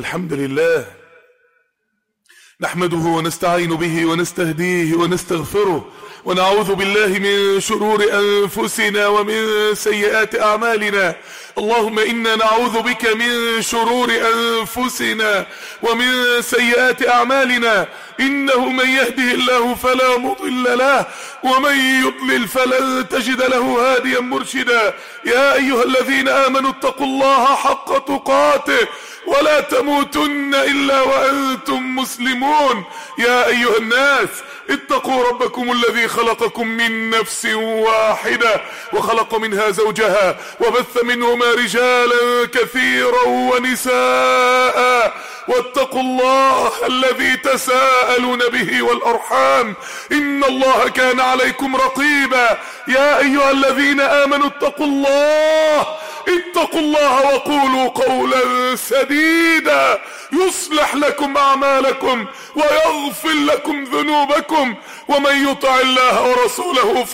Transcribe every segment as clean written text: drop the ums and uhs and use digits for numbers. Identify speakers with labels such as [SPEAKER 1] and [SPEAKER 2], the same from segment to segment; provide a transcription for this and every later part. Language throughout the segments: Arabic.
[SPEAKER 1] إن الحمد لله نحمده ونستعين به ونستهديه ونستغفره ونعوذ بالله من شرور أنفسنا ومن سيئات أعمالنا. اللهم إنا نعوذ بك من شرور أنفسنا ومن سيئات أعمالنا، إنه من يهده الله فلا مضل له ومن يضلل فلن تجد له هاديا مرشدا. يا أيها الذين آمنوا اتقوا الله حق تقاته ولا تموتن إلا وأنتم مسلمون. يا أيها الناس اتقوا ربكم الذي خلقكم من نفس واحدة وخلق منها زوجها وبث منهما رجالا كثيرا ونساء، واتقوا الله الذي تساءلون به والأرحام إن الله كان عليكم رقيبا. يا أيها الذين آمنوا اتقوا الله وقولوا قولا سديدا يصلح لكم أعمالكم ويغفر لكم ذنوبكم، ومن يطع الله ورسوله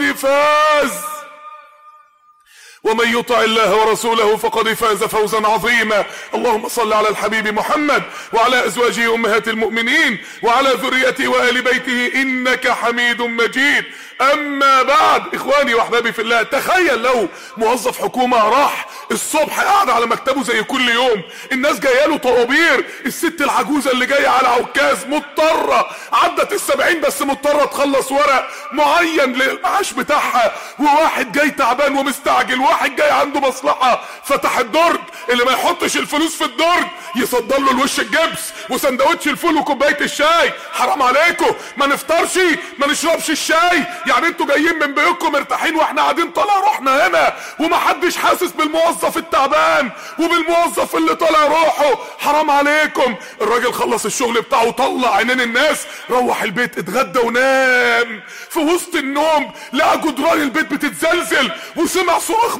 [SPEAKER 1] فقد فاز فوزا عظيما. اللهم صل على الحبيب محمد وعلى أزواجه أمهات المؤمنين وعلى ذريته وآل بيته إنك حميد مجيد. أما بعد، إخواني وأحبابي في الله، تخيل لو موظف حكومة راح الصبح قاعد على مكتبه زي كل يوم، الناس جايه له طوابير، الست العجوزة اللي جاية على عكاز مضطرة عدت ال70 بس مضطرة تخلص ورق معين للمعاش بتاعها، وواحد جاي تعبان ومستعجل، واحد جاي عنده مصلحة فتح الدرج، اللي ما يحطش الفلوس في الدرج يصدر له الوش الجبس وسندوتش الفول وكوباية الشاي. حرام عليكم، ما نفطرش ما نشربش الشاي؟ يعني انتوا جايين من بيوتكم مرتاحين واحنا قاعدين طالع روحنا هنا ومحدش حاسس بالموظف التعبان وبالموظف اللي طالع روحه. حرام عليكم. الراجل خلص الشغل بتاعه وطلع عينين الناس، روح البيت اتغدى ونام. في وسط النوم لقى جدران البيت بتتزلزل وسمع صراخ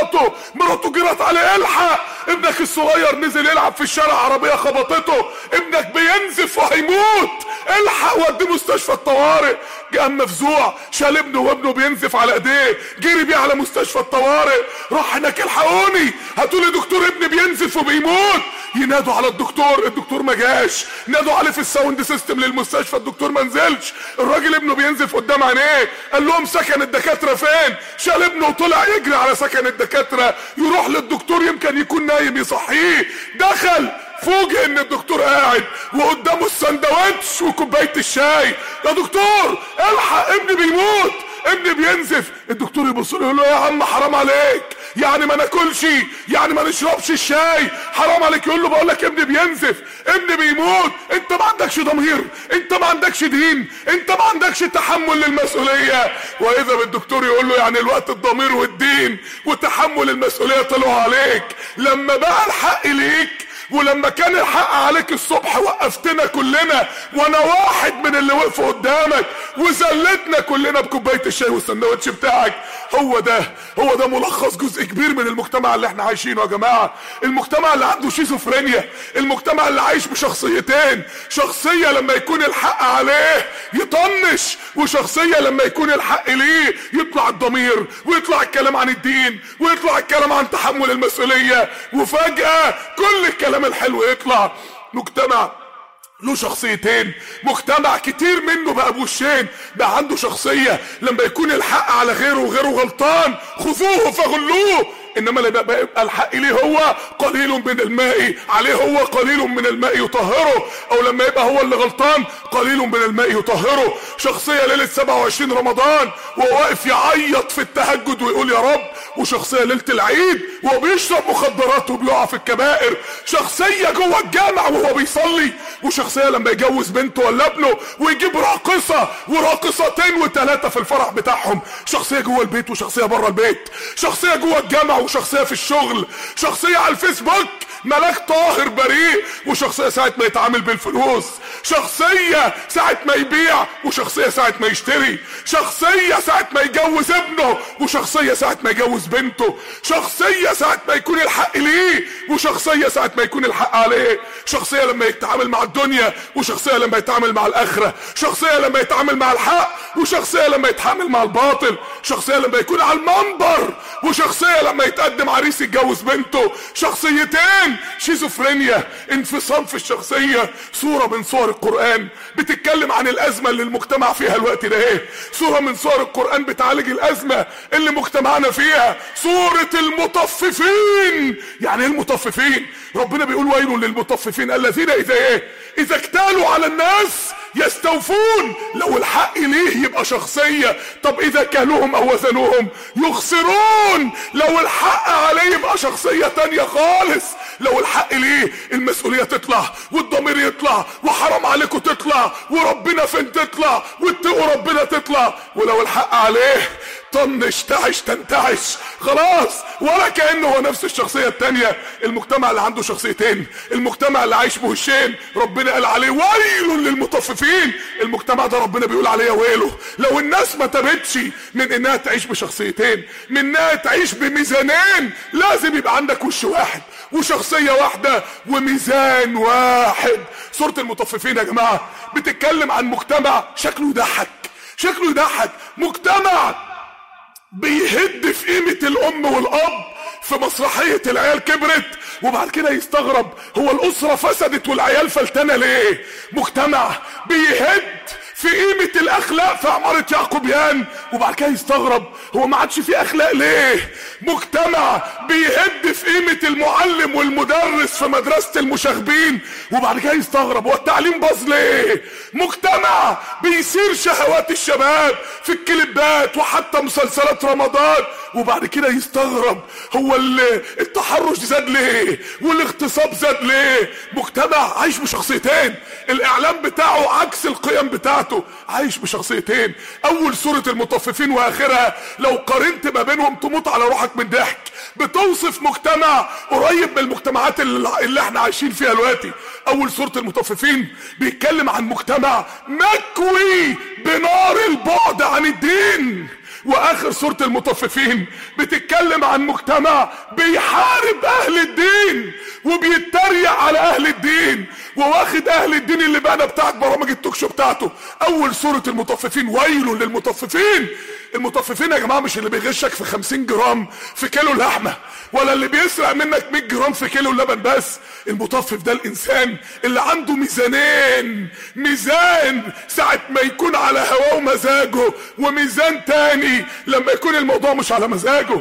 [SPEAKER 1] مراته جرت عليه، الحق ابنك الصغير نزل يلعب في الشارع عربية خبطته، ابنك بينزف وهيموت، الحق وديه مستشفى الطوارئ. قام مفزوع، شال ابنه وابنه بينزف على ايديه، جري بيه على مستشفى الطوارئ، راح هناك الحقوني هاتولي دكتور ابني بينزف وبيموت. ينادوا على الدكتور ما جاش، نادوا عليه في الساوند سيستم للمستشفى، الدكتور ما نزلش، الراجل ابنه بينزف قدام عينيه. قال لهم سكن الدكاتره فين؟ شال ابنه وطلع يجري على سكن الدكاتره يروح للدكتور يمكن يكون نايم يصحيه. دخل فوجئ ان الدكتور قاعد وقدامه السندوتش وكوبايه الشاي. يا دكتور الحق ابني بيموت، ابني بينزف. الدكتور يبص له يقول له يا عم حرام عليك، يعني ما ناكلش، يعني ما نشربش الشاي، حرام عليك. يقول له بقول لك ابني بينزف، ابني بيموت، انت ما عندكش ضمير، انت ما عندكش دين، انت ما عندكش تحمل للمسؤوليه. واذا بالدكتور يقول له يعني الوقت الضمير والدين وتحمل المسؤوليه طلعوا عليك لما بقى الحق ليك، ولما كان الحق عليك الصبح وقفتنا كلنا وانا واحد من اللي وقفوا قدامك وزلتنا كلنا بكوبايه الشاي والسندوتش بتاعك. هو ده ملخص جزء كبير من المجتمع اللي احنا عايشينه يا جماعه. المجتمع اللي عنده شيزوفرينيا، المجتمع اللي عايش بشخصيتين، شخصيه لما يكون الحق عليه يطنش، وشخصيه لما يكون الحق ليه يطلع الضمير ويطلع الكلام عن الدين ويطلع الكلام عن تحمل المسؤوليه، وفجاه كل الكلام الحلو يطلع. مجتمع له شخصيتين، مجتمع كتير منه بقى بوشين، بقى عنده شخصية لما يكون الحق على غيره وغيره غلطان خذوه فغلوه، انما لما يبقى الحق ليه هو قليل من الماء عليه هو قليل من الماء يطهره، او لما يبقى هو اللي غلطان قليل من الماء يطهره. شخصية ليلة 27 رمضان وهو واقف يعيط في التهجد ويقول يا رب، وشخصية ليلة العيد وهو بيشرب مخدرات وبيقع في الكبائر. شخصية جوه الجامع وهو بيصلي، وشخصية لما يجوز بنته ولا ابنه ويجيب راقصة وراقصتين وثلاثة في الفرح بتاعهم. شخصية جوه البيت وشخصية بره البيت، شخصية جوه الجامع وشخصية في الشغل، شخصية على الفيسبوك ملاك طاهر بريء، وشخصية ساعة ما يتعامل بالفلوس، شخصية ساعة ما يبيع وشخصية ساعة ما يشتري، شخصية ساعة ما يجوز ابنه وشخصية ساعة ما يجوز بنته، شخصية ساعة ما يكون الحق ليه وشخصية ساعة ما يكون الحق عليه، شخصية لما يتعامل مع الدنيا وشخصية لما يتعامل مع الآخرة، شخصية لما يتعامل مع الحق وشخصية لما يتعامل مع الباطل، شخصية لما يكون على المنبر وشخصية لما يتقدم عريس يتجوز بنته. شخصيتين شيزوفرينيا، انفصام في الشخصية. سورة من سور القرآن بتتكلم عن الازمة اللي المجتمع فيها الوقت ده. ايه سورة من سور القرآن بتعالج الازمة اللي مجتمعنا فيها. سورة المطففين. يعني ايه المطففين؟ ربنا بيقول ويل للمطففين الذين اذا اكتالوا على الناس يستوفون. لو الحق ليه يبقى شخصية، طب اذا كالوهم او وزنوهم يخسرون. لو الحق عليه يبقى شخصية تانية خالص. لو الحق ليه المسؤولية تطلع والضمير يطلع وحرام عليكم تطلع وربنا فين تطلع واتقوا ربنا تطلع. ولو الحق عليه طنش تعش تنتعش خلاص، ولا كأنه هو نفس الشخصية التانية. المجتمع اللي عنده شخصيتين، المجتمع اللي عايش بوشين، ربنا قال عليه ويل للمطففين. المجتمع ده ربنا بيقول عليه ويله. لو الناس ما تبتش من انها تعيش بشخصيتين، من انها تعيش بميزانين، لازم يبقى عندك وش واحد وشخصية واحدة وميزان واحد. سورة المطففين يا جماعة بتتكلم عن مجتمع شكله يضحك، شكله يضحك. مجتمع بيهد في قيمة الام والاب في مسرحية العيال كبرت، وبعد كده يستغرب هو الاسرة فسدت والعيال فلتانة ليه. مجتمع بيهد في قيمة الاخلاق في عمارة يعقوبيان، وبعد كده يستغرب هو ما عادش فيه اخلاق ليه. مجتمع بيهد في قيمة المعلم والمدرس في مدرسة المشاغبين، وبعد كده يستغرب هو التعليم باظ ليه. مجتمع بيثير شهوات الشباب في الكليبات وحتى مسلسلات رمضان، وبعد كده يستغرب هو التحرش زاد ليه والاغتصاب زاد ليه. مجتمع عايش بشخصيتين، الاعلام بتاعه عكس القيم بتاعته، عايش بشخصيتين. اول سورة المطففين واخرها لو قارنت ما بينهم تموت على روحك من ضحك. بتوصف مجتمع قريب من المجتمعات اللي احنا عايشين فيها دلوقتي. اول سورة المطففين بيتكلم عن مجتمع مكوي بنار البعد عن الدين، واخر سورة المطففين بتتكلم عن مجتمع بيحارب اهل الدين وبيتريق على اهل الدين وواخد اهل الدين اللي بقى بتاعت برامج التوكشو بتاعته. اول سورة المطففين ويل للمطففين. المطففين يا جماعة مش اللي بيغشك في 50 جرام في كيلو لحمة، ولا اللي بيسرق منك 100 جرام في كيلو لبن بس. المطفف ده الانسان اللي عنده ميزانين، ميزان ساعة ما يكون على هواه ومزاجه، وميزان تاني لما يكون الموضوع مش على مزاجه.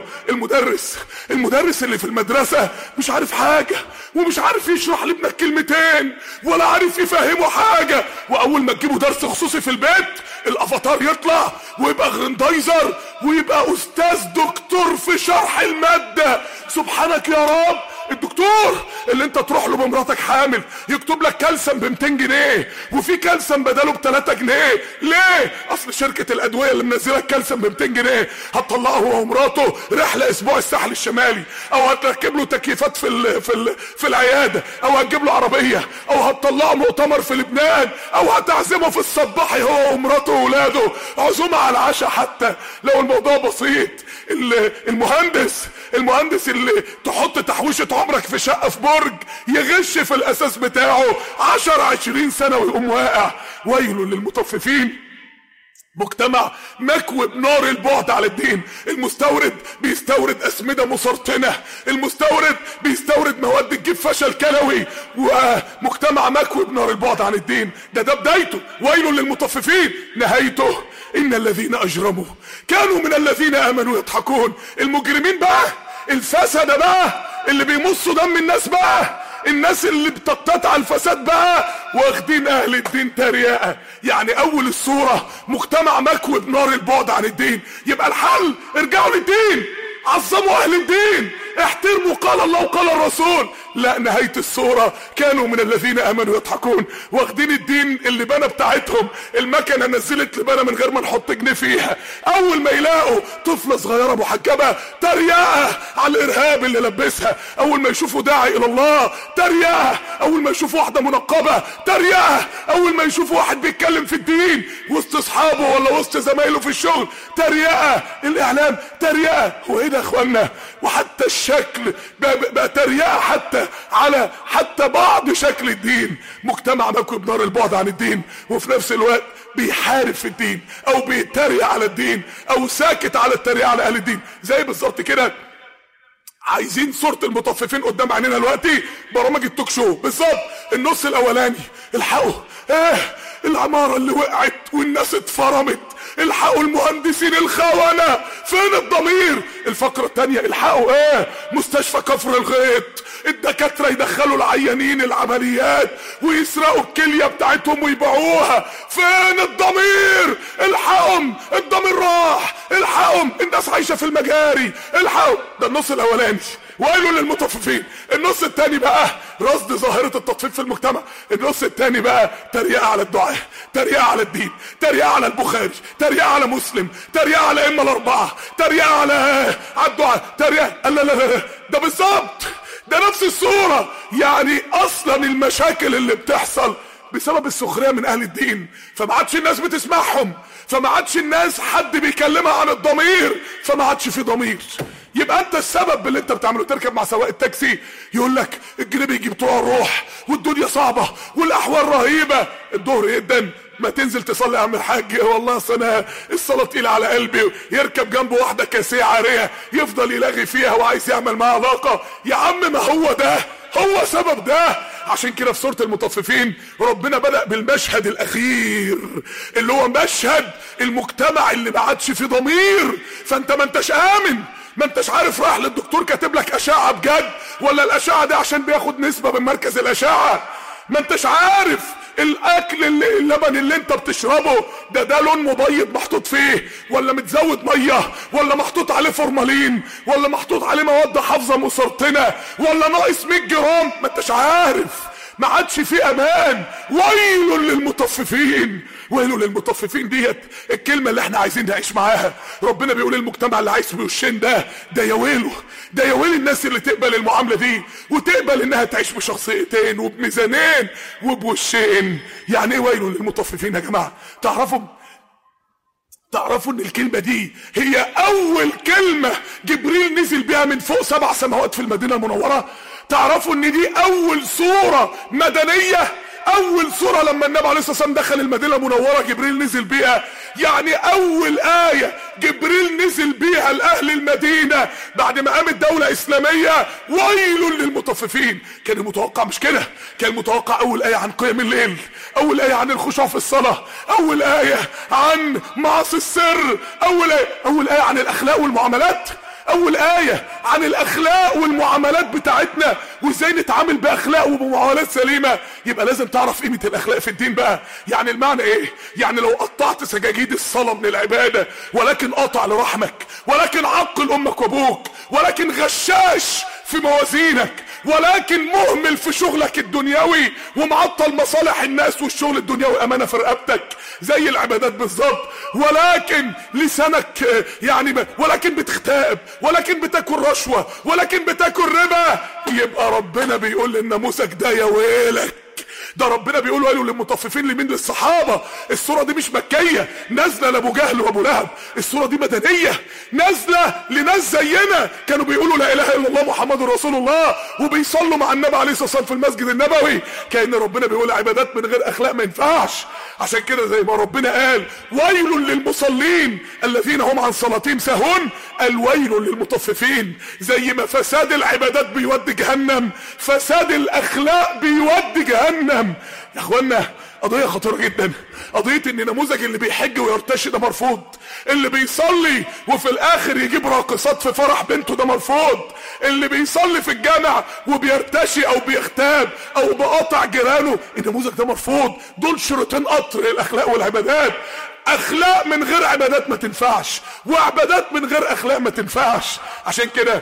[SPEAKER 1] المدرس اللي في المدرسة مش عارف حاجة ومش عارف يشرح لابنك كلمتين ولا عارف يفهمه حاجة، واول ما تجيبه درس خصوصي في البيت الافاتار يطلع ويبقى غرندايزر ويبقى استاذ دكتور في شرح المادة. سبحانك يا رب. الدكتور اللي انت تروح له بمراتك حامل يكتب لك كالسيوم ب 200 جنيه وفي كالسيوم بداله ب 3 جنيه. ليه؟ اصل شركة الادوية اللي منزله الكالسيوم ب 200 جنيه هتطلعه هو ومراته رحلة اسبوع الساحل الشمالي، او هتركب له تكييفات في العيادة، او هتجيب له عربية، او هتطلعه مؤتمر في لبنان، او هتعزمه في الصباحي هو ومراته واولاده عزومة على العشاء. حتى لو الموضوع بسيط، المهندس اللي تحط تحويشة عمرك في شقة في برج يغش في الاساس بتاعه 10-20 سنة ويقوم واقع. ويل للمطففين. مجتمع مكوي بنار البعد على الدين. المستورد بيستورد اسمدة مسرطنة، المستورد بيستورد مواد تجيب فشل كلوي، ومجتمع مكوي بنار البعد عن الدين. ده بدايته. ويل للمطففين. نهايته ان الذين اجرموا كانوا من الذين امنوا يضحكون. المجرمين بقى، الفسدة بقى، اللي بيمصوا دم الناس بقى، الناس اللي بتقتطع الفساد بقى، واخدين اهل الدين تريقة. يعني اول الصورة مجتمع مكوي بنار البعد عن الدين. يبقى الحل ارجعوا للدين، عظموا اهل الدين، احترموا قال الله وقال الرسول. لا، نهاية الصورة كانوا من الذين امنوا يضحكون، واخدين الدين اللي بنا بتاعتهم. المكنة نزلت لبنا من غير ما نحط جنيه فيها. اول ما يلاقوا طفلة صغيرة محجبة تريقة على الارهاب اللي لبسها، اول ما يشوفوا داعي الى الله تريقة، اول ما يشوفوا واحدة منقبة تريقة، اول ما يشوفوا واحد بيتكلم في الدين وسط اصحابه ولا وسط زمايله في الشغل تريقة. الاعلام تريقة. هو ايه ده يا اخوانا؟ وحتى الشكل بقى تريقة حتى بعض شكل الدين. مجتمع مكوي بنار البعد عن الدين، وفي نفس الوقت بيحارب في الدين او بيتريق على الدين او ساكت على التريقة على اهل الدين. زي بالظبط كده عايزين صورة المطففين قدام عينينا دلوقتي. برامج التوك شو بالظبط النص الاولاني، الحقوا العمارة اللي وقعت والناس اتفرمت، الحقوا المهندسين الخونة، فين الضمير؟ الفقرة التانية الحقوا مستشفى كفر الغيط، الدكاترة يدخلوا العيانين العمليات ويسرقوا الكلية بتاعتهم ويبيعوها، فين الضمير؟ الحقهم، الضمير راح، الحقهم، الناس عايشة في المجاري، الحقوا. ده النص الاولاني، وقالوا للمطففين. النص التاني بقى رصد ظاهرة التطفيف في المجتمع. النص التاني بقى تريقة على الدعاء، تريقة على الدين، تريقة على البخاري، تريقة على مسلم، تريقة على الأئمة الأربعة، تريقة على الدعاء، تريقة. لا ده بالظبط ده نفس الصورة. يعني أصلا المشاكل اللي بتحصل بسبب السخرية من أهل الدين، فما عادش الناس بتسمعهم، فما عادش الناس حد بيكلمها عن الضمير، فما عادش في ضمير. يبقى انت السبب باللي انت بتعمله. تركب مع سواق التاكسي يقول لك الجنيه بيجي بتوع الروح والدنيا صعبه والاحوال رهيبه، الظهر جدا ما تنزل تصلي يا عم الحاج، والله اصل انا الصلاه تقيله على قلبي. يركب جنبه واحده كاسيه عاريه يفضل يلاغي فيها وعايز يعمل معاها علاقه. يا عم ما هو ده هو سبب ده. عشان كده في سورة المطففين ربنا بدأ بالمشهد الأخير اللي هو مشهد المجتمع اللي ما عادش فيه ضمير. فانت ما انتش آمن، ما انتش عارف راح للدكتور كاتب لك أشعة بجد ولا الأشعة دي عشان بياخد نسبة من مركز الأشعة. ما انتش عارف الاكل اللبن اللي انت بتشربه ده لون مبيض محطوط فيه ولا متزود ميه ولا محطوط عليه فورمالين ولا محطوط عليه مواد حافظه مسرطنه ولا ناقص 100 جرام. ما انتش عارف، ما عادش في امان. ويل للمطففين، ويل للمطففين ديت الكلمه اللي احنا عايزين نعيش معاها. ربنا بيقول المجتمع اللي عايش بوشين ده يا ويله، ده يا ويل الناس اللي تقبل المعامله دي وتقبل انها تعيش بشخصيتين وبميزانين وبوشين. يعني ايه ويل للمطففين يا جماعه؟ تعرفوا ان الكلمة دي هي اول كلمة جبريل نزل بيها من فوق 7 سماوات في المدينة المنورة؟ تعرفوا ان دي اول سورة مدنية، اول سورة لما النبي عليه الصلاة والسلام دخل المدينة المنورة جبريل نزل بيها. يعني اول آية جبريل نزل بيها لأهل المدينة بعد ما قامت دولة اسلامية. ويل للمطففين. كان المتوقع مش كده، كان المتوقع اول آية عن قيام الليل، اول آية عن الخشوع في الصلاة، اول آية عن معاصي السر، اول آية عن الاخلاق والمعاملات، اول آية عن الاخلاق والمعاملات بتاعتنا وازاي نتعامل باخلاق وبمعاملات سليمة. يبقى لازم تعرف قيمة الاخلاق في الدين بقى. يعني المعنى ايه؟ يعني لو قطعت سجاجيد الصلاة من العبادة ولكن قاطع لرحمك، ولكن عقل امك وابوك، ولكن غشاش في موازينك، ولكن مهمل في شغلك الدنيوي ومعطل مصالح الناس والشغل الدنيوي امانه في رقبتك زي العبادات بالظبط، ولكن لسانك ولكن بتختاب، ولكن بتاكل رشوه، ولكن بتاكل ربا، يبقى ربنا بيقول للنموذج ده يا ويلك. ده ربنا بيقول ويل للمطففين لمين؟ للصحابه. السوره دي مش مكيه نازله لابو جهل وابو لهب، السوره دي مدنيه نازله لناس زينا كانوا بيقولوا لا اله الا الله محمد رسول الله وبيصلوا مع النبي عليه الصلاه والسلام في المسجد النبوي. كأن ربنا بيقول عبادات من غير اخلاق ما ينفعش. عشان كده زي ما ربنا قال ويل للمصلين الذين هم عن صلاتهم ساهون، الويل للمطففين. زي ما فساد العبادات بيودي جهنم، فساد الاخلاق بيودي جهنم. يا اخوانا قضية خطيرة جدا، قضية ان نموذج اللي بيحج ويرتشي ده مرفوض، اللي بيصلي وفي الاخر يجيب راقصات في فرح بنته ده مرفوض، اللي بيصلي في الجامع وبيرتشي او بيغتاب او بقاطع جيرانه النموذج ده مرفوض. دول شريطين قطر الاخلاق والعبادات. اخلاق من غير عبادات ما تنفعش، وعبادات من غير اخلاق ما تنفعش. عشان كده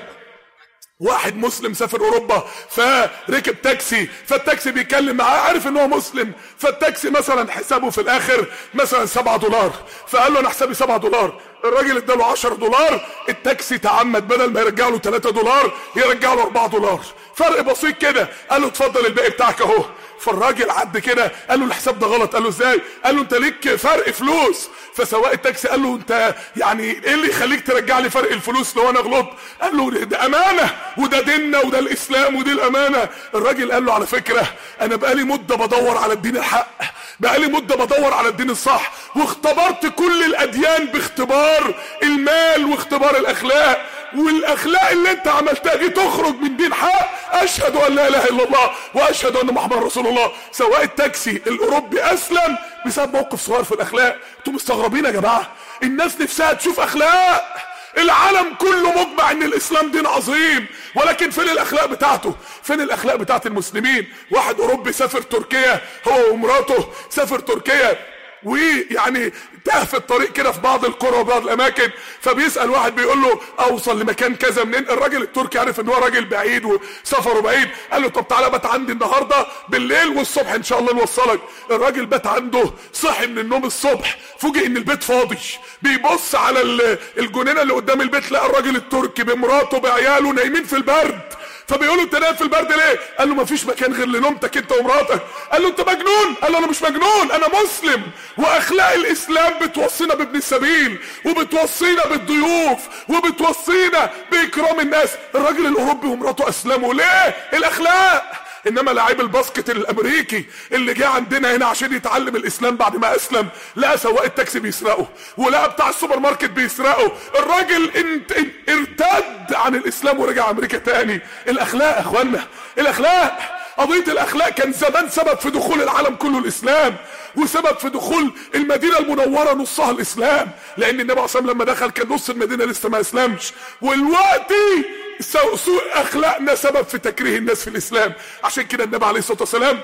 [SPEAKER 1] واحد مسلم سافر اوروبا فركب تاكسي، فالتاكسي بيتكلم معاه عارف ان هو مسلم، فالتاكسي مثلا حسابه في الاخر مثلا $7، فقال له انا حسابي $7. الراجل اداله $10، التاكسي تعمد بدل ما يرجع له $3 يرجع له $4، فرق بسيط كده. قال له اتفضل الباقي بتاعك اهو. فالراجل عد كده قال له الحساب ده غلط. قال له ازاي؟ قال له انت ليك فرق فلوس. فسواق التاكسي قال له انت يعني ايه اللي يخليك ترجع لي فرق الفلوس لو انا غلط؟ قال له ده امانه وده ديننا وده الاسلام ودي الامانه. الراجل قال له على فكره انا بقالي مده بدور على الدين الحق، بقالي مده بدور على الدين الصح، واختبرت كل الاديان باختبار المال واختبار الاخلاق. والاخلاق اللي انت عملتها دي تخرج من دين حق، اشهد ان لا اله الا الله واشهد ان محمد رسول الله. سواق التاكسي الاوروبي اسلم بسبب موقف صغير في الاخلاق. انتوا مستغربين يا جماعه؟ الناس نفسها تشوف اخلاق. العالم كله مجمع ان الاسلام دين عظيم، ولكن فين الاخلاق بتاعته؟ فين الاخلاق بتاعت المسلمين؟ واحد اوروبي سافر تركيا هو ومراته، سافر تركيا ويعني تاه في الطريق كده في بعض القرى وبعض الاماكن، فبيسال واحد بيقول له اوصل لمكان كذا منين؟ الراجل التركي عارف ان هو راجل بعيد وسفره بعيد، قال له طب تعالى بات عندي النهارده بالليل والصبح ان شاء الله نوصلك. الراجل بات عنده، صحي من النوم الصبح فوجئ ان البيت فاضي، بيبص على الجنينه اللي قدام البيت لقى الراجل التركي بمراته بعياله نايمين في البرد. فبيقول له انت نايم في البرد ليه؟ قال له مفيش مكان غير لنومتك انت ومراتك. قال له انت مجنون؟ قال له انا مش مجنون، انا مسلم، واخلاق الاسلام بتوصينا بابن السبيل وبتوصينا بالضيوف وبتوصينا باكرام الناس. الراجل الاوروبي ومراته اسلموا ليه؟ الاخلاق. انما لاعب الباسكت الامريكي اللي جه عندنا هنا عشان يتعلم الاسلام بعد ما اسلم، لقى سواق التاكسي بيسرقه ولقى بتاع السوبر ماركت بيسرقه. الراجل ارتد عن الاسلام ورجع امريكا تاني. الاخلاق يا اخوانا، الاخلاق. قضية الاخلاق كان زمان سبب في دخول العالم كله الاسلام، وسبب في دخول المدينة المنورة نصها الاسلام، لان النبي عليه الصلاة والسلام لما دخل كان نص المدينة لسه ما اسلمش. والوقتي سوء اخلاقنا سبب في تكريه الناس في الاسلام. عشان كده النبي عليه الصلاة والسلام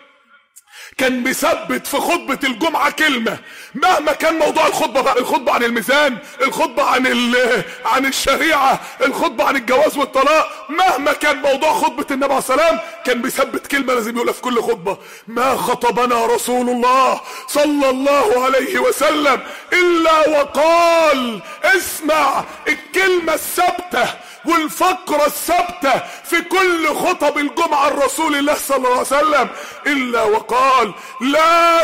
[SPEAKER 1] كان مثبت في خطبة الجمعة كلمة، مهما كان موضوع الخطبة بقى، الخطبة عن الميزان، الخطبة عن الشريعة، الخطبة عن الجواز والطلاق، مهما كان موضوع خطبة النبي عليه الصلاة والسلام كان مثبت كلمة لازم يقولها في كل خطبة: ما خطبنا رسول الله صلى الله عليه وسلم إلا وقال. اسمع الكلمة الثابتة والفقرة الثابتة في كل خطب الجمعة الرسول الله صلى الله عليه وسلم: إلا وقال لا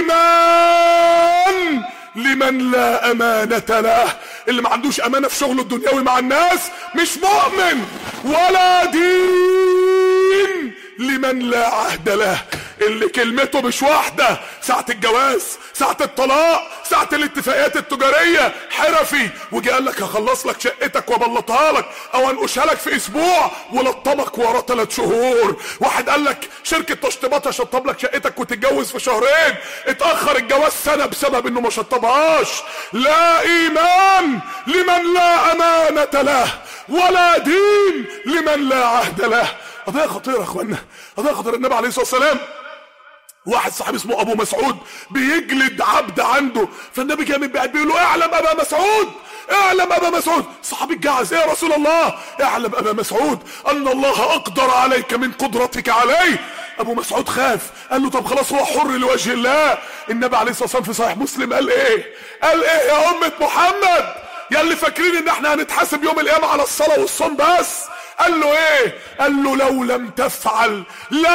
[SPEAKER 1] إيمان لمن لا أمانة له. اللي ما عندوش أمانة في شغله الدنيوي مع الناس مش مؤمن. ولا دين لمن لا عهد له. اللي كلمته مش واحدة ساعة الجواز، ساعة الطلاق، ساعة الاتفاقيات التجارية، حرفي وجي قال لك هخلص لك شقتك وابلطها لك او انقشها لك في اسبوع ولطمك ورا 3 شهور. واحد قال لك شركة تشطيبات هشطب لك شقتك وتتجوز في شهرين، اتأخر الجواز سنة بسبب انه ما شطبهاش. لا ايمان لمن لا امانة له، ولا دين لمن لا عهد له. قضية خطيرة يا اخوانا، قضية خطيرة. النبي عليه الصلاة والسلام واحد صاحب اسمه ابو مسعود بيجلد عبد عنده، فالنبي جاي من بعيد بيقول له اعلم ابا مسعود، اعلم ابا مسعود. الصحابي اتجعز: ايه يا رسول الله؟ اعلم ابا مسعود ان الله اقدر عليك من قدرتك عليه. ابو مسعود خاف، قال له طب خلاص هو حر لوجه الله. النبي عليه الصلاه والسلام في صحيح مسلم قال ايه؟ قال ايه يا امه محمد؟ يا اللي فاكرين ان احنا هنتحاسب يوم القيامه على الصلاه والصوم بس. قال له ايه؟ قال له لو لم تفعل